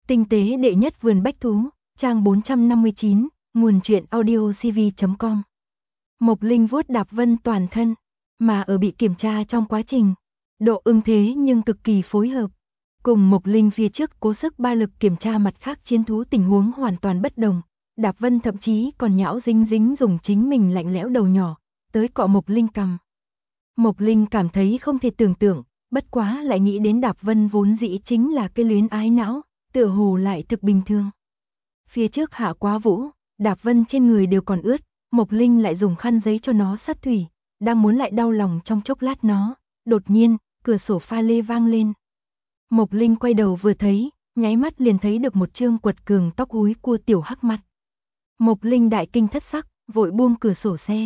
Tinh tế đệ nhất vườn bách thú, trang 459, nguồn truyện audiocv.com. Mộc Linh vuốt Đạp Vân toàn thân, mà ở bị kiểm tra trong quá trình. Độ ưng thế nhưng cực kỳ phối hợp. Cùng Mộc Linh phía trước cố sức ba lực kiểm tra mặt khác chiến thú tình huống hoàn toàn bất đồng. Đạp Vân thậm chí còn nhão dính dính dùng chính mình lạnh lẽo đầu nhỏ, tới cọ Mộc Linh cằm. Mộc Linh cảm thấy không thể tưởng tượng, bất quá lại nghĩ đến Đạp Vân vốn dĩ chính là cái luyến ái não, tựa hồ lại thực bình thường. Phía trước hạ quá vũ, Đạp Vân trên người đều còn ướt, Mộc Linh lại dùng khăn giấy cho nó sát thủy, đang muốn lại đau lòng trong chốc lát nó, đột nhiên, cửa sổ pha lê vang lên. Mộc Linh quay đầu vừa thấy, nháy mắt liền thấy được một trương quật cường tóc húi cua tiểu hắc mặt. Mộc Linh đại kinh thất sắc, vội buông cửa sổ xe.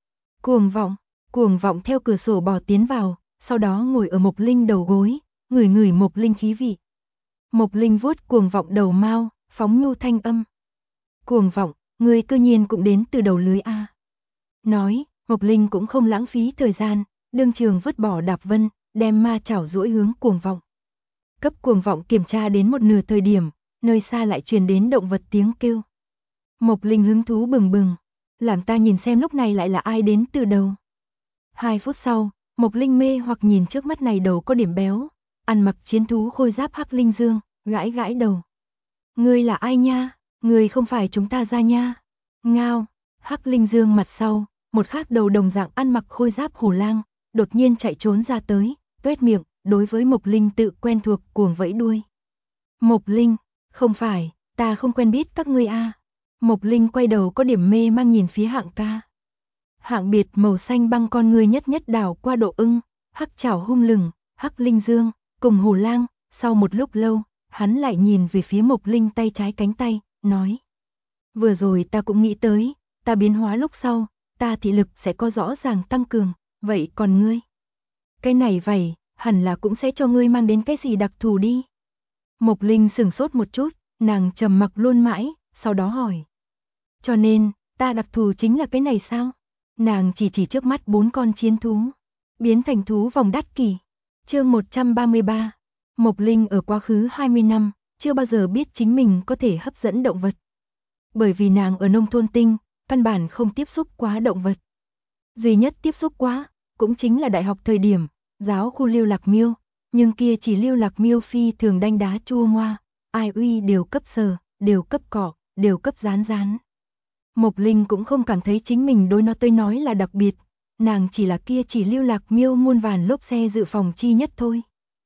Cuồng vọng theo cửa sổ bò tiến vào, sau đó ngồi ở Mộc Linh đầu gối, ngửi ngửi Mộc Linh khí vị. Mộc Linh vuốt cuồng vọng đầu mao, phóng nhu thanh âm. Cuồng vọng, ngươi cư nhiên cũng đến từ đầu lưới a. Nói, Mộc Linh cũng không lãng phí thời gian, đương trường vứt bỏ Đạp Vân, đem ma chảo duỗi hướng cuồng vọng. Cấp cuồng vọng kiểm tra đến một nửa thời điểm, nơi xa lại truyền đến động vật tiếng kêu. Mộc Linh hứng thú bừng bừng, làm ta nhìn xem lúc này lại là ai đến từ đầu. 2 phút sau, Mộc Linh mê hoặc nhìn trước mắt này đầu có điểm béo, ăn mặc chiến thú khôi giáp Hắc Linh Dương, gãi gãi đầu. Ngươi là ai nha? Ngươi không phải chúng ta ra nha. Ngao, Hắc Linh Dương mặt sau, một khác đầu đồng dạng ăn mặc khôi giáp hổ lang, đột nhiên chạy trốn ra tới, tuét miệng, đối với Mộc Linh tự quen thuộc cuồng vẫy đuôi. Mộc Linh, không phải, ta không quen biết các ngươi a. Mộc Linh quay đầu có điểm mê mang nhìn phía Hạng ca. Hạng biệt màu xanh băng con ngươi nhất nhất đảo qua độ ưng, hắc chảo hung lừng, Hắc Linh Dương, cùng hổ lang, sau một lúc lâu, hắn lại nhìn về phía Mộc Linh tay trái cánh tay, nói. Vừa rồi ta cũng nghĩ tới, ta biến hóa lúc sau, ta thị lực sẽ có rõ ràng tăng cường, vậy còn ngươi? Cái này vậy, hẳn là cũng sẽ cho ngươi mang đến cái gì đặc thù đi. Mộc Linh sửng sốt một chút, nàng trầm mặc luôn mãi, sau đó hỏi. Cho nên, ta đặc thù chính là cái này sao? Nàng chỉ trước mắt 4 con chiến thú, biến thành thú vòng đắt kỷ. Chương 133. Mộc Linh ở quá khứ 20 năm, chưa bao giờ biết chính mình có thể hấp dẫn động vật. Bởi vì nàng ở nông thôn tinh, căn bản không tiếp xúc quá động vật. Duy nhất tiếp xúc quá, cũng chính là đại học thời điểm, giáo khu Lưu Lạc Miêu, nhưng kia chỉ Lưu Lạc Miêu phi thường đanh đá chua ngoa, ai uy đều cấp sờ, đều cấp cọ, đều cấp rán. Mộc Linh cũng không cảm thấy chính mình đối nó tới nói là đặc biệt, nàng chỉ là kia chỉ Lưu Lạc Miêu muôn vàn lốp xe dự phòng chi nhất thôi.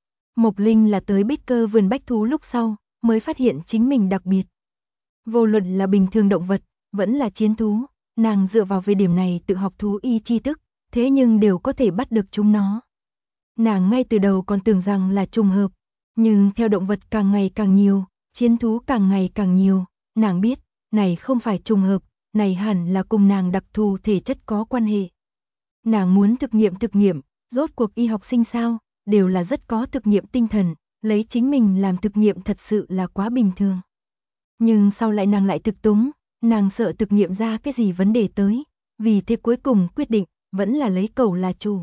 Mộc Linh là tới Bích Cơ vườn bách thú lúc sau, mới phát hiện chính mình đặc biệt. Vô luận là bình thường động vật, vẫn là chiến thú, nàng dựa vào về điểm này tự học thú y tri thức, thế nhưng đều có thể bắt được chúng nó. Nàng ngay từ đầu còn tưởng rằng là trùng hợp, nhưng theo động vật càng ngày càng nhiều, chiến thú càng ngày càng nhiều, nàng biết, này không phải trùng hợp, này hẳn là cùng nàng đặc thù thể chất có quan hệ. Nàng muốn thực nghiệm, rốt cuộc y học sinh sao, đều là rất có thực nghiệm tinh thần, lấy chính mình làm thực nghiệm thật sự là quá bình thường. Nhưng sau lại nàng lại thực túng, nàng sợ thực nghiệm ra cái gì vấn đề tới, vì thế cuối cùng quyết định, vẫn là lấy cẩu là chủ.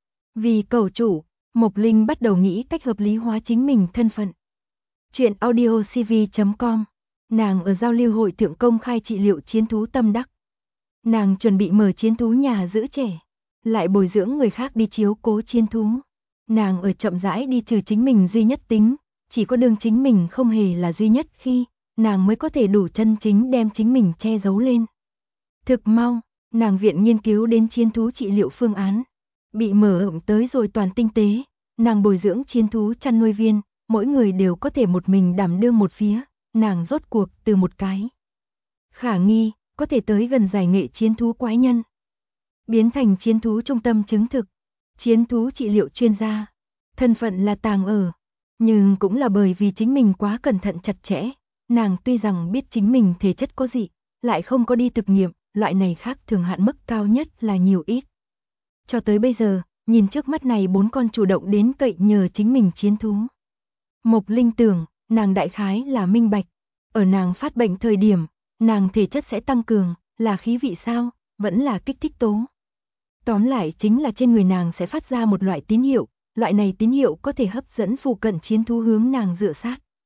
Vì cẩu chủ, Mộc Linh bắt đầu nghĩ cách hợp lý hóa chính mình thân phận. Chuyện audiocv.com. Nàng ở giao lưu hội thượng công khai trị liệu chiến thú tâm đắc. Nàng chuẩn bị mở chiến thú nhà giữ trẻ, lại bồi dưỡng người khác đi chiếu cố chiến thú. Nàng ở chậm rãi đi trừ chính mình duy nhất tính, chỉ có đương chính mình không hề là duy nhất khi, nàng mới có thể đủ chân chính đem chính mình che giấu lên. Thực mau, nàng viện nghiên cứu đến chiến thú trị liệu phương án, bị mở rộng tới rồi toàn tinh tế, nàng bồi dưỡng chiến thú chăn nuôi viên, mỗi người đều có thể một mình đảm đương một phía, nàng rốt cuộc từ một cái khả nghi, có thể tới gần giải nghệ chiến thú quái nhân, biến thành chiến thú trung tâm chứng thực, chiến thú trị liệu chuyên gia, thân phận là tàng ở, nhưng cũng là bởi vì chính mình quá cẩn thận chặt chẽ, nàng tuy rằng biết chính mình thể chất có gì, lại không có đi thực nghiệm, loại này khác thường hạn mức cao nhất là nhiều ít. Cho tới bây giờ, nhìn trước mắt này 4 con chủ động đến cậy nhờ chính mình chiến thú. Mộc Linh tưởng, nàng đại khái là minh bạch, ở nàng phát bệnh thời điểm, nàng thể chất sẽ tăng cường, là khí vị sao, vẫn là kích thích tố. Tóm lại chính là trên người nàng sẽ phát ra một loại tín hiệu, loại này tín hiệu có thể hấp dẫn phụ cận chiến thú hướng nàng dựa sát.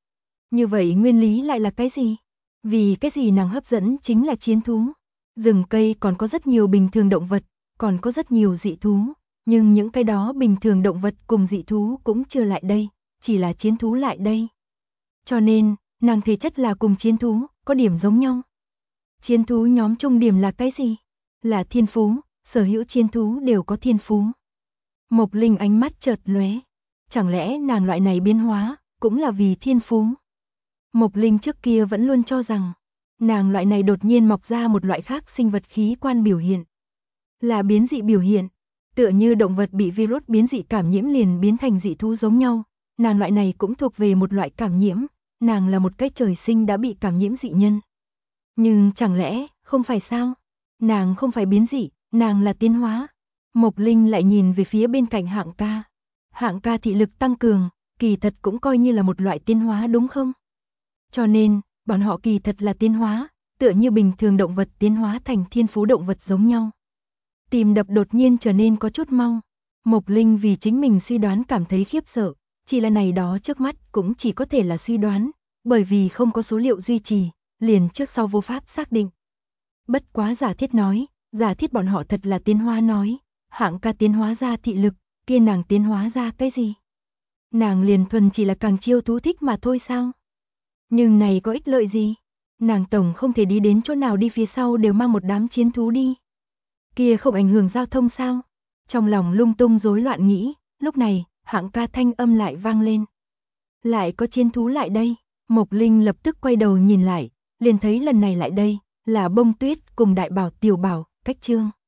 Như vậy nguyên lý lại là cái gì? Vì cái gì nàng hấp dẫn chính là chiến thú. Rừng cây còn có rất nhiều bình thường động vật, còn có rất nhiều dị thú, nhưng những cái đó bình thường động vật cùng dị thú cũng chưa lại đây, chỉ là chiến thú lại đây. Cho nên, nàng thể chất là cùng chiến thú, có điểm giống nhau. Chiến thú nhóm chung điểm là cái gì? Là thiên phú, sở hữu chiến thú đều có thiên phú. Mộc Linh ánh mắt chợt lóe, chẳng lẽ nàng loại này biến hóa, cũng là vì thiên phú? Mộc Linh trước kia vẫn luôn cho rằng, nàng loại này đột nhiên mọc ra một loại khác sinh vật khí quan biểu hiện. Là biến dị biểu hiện, tựa như động vật bị virus biến dị cảm nhiễm liền biến thành dị thú giống nhau, nàng loại này cũng thuộc về một loại cảm nhiễm, nàng là một cái trời sinh đã bị cảm nhiễm dị nhân. Nhưng chẳng lẽ, không phải sao? Nàng không phải biến dị, nàng là tiến hóa. Mộc Linh lại nhìn về phía bên cạnh Hạng ca. Hạng ca thị lực tăng cường, kỳ thật cũng coi như là một loại tiến hóa đúng không? Cho nên, bọn họ kỳ thật là tiến hóa, tựa như bình thường động vật tiến hóa thành thiên phú động vật giống nhau. Tim đập đột nhiên trở nên có chút mau. Mộc Linh vì chính mình suy đoán cảm thấy khiếp sợ, chỉ là này đó trước mắt cũng chỉ có thể là suy đoán, bởi vì không có số liệu duy trì, liền trước sau vô pháp xác định. Bất quá giả thiết nói, giả thiết bọn họ thật là tiến hóa nói, Hạng ca tiến hóa ra thị lực, kia nàng tiến hóa ra cái gì? Nàng liền thuần chỉ là càng chiêu thú thích mà thôi sao? Nhưng này có ích lợi gì? Nàng tổng không thể đi đến chỗ nào đi phía sau đều mang một đám chiến thú đi. Kia không ảnh hưởng giao thông sao? Trong lòng lung tung rối loạn nghĩ, lúc này, Hạng ca thanh âm lại vang lên. Lại có chiến thú lại đây, Mộc Linh lập tức quay đầu nhìn lại, liền thấy lần này lại đây, là Bông Tuyết cùng Đại Bảo Tiểu Bảo, Cách Trương.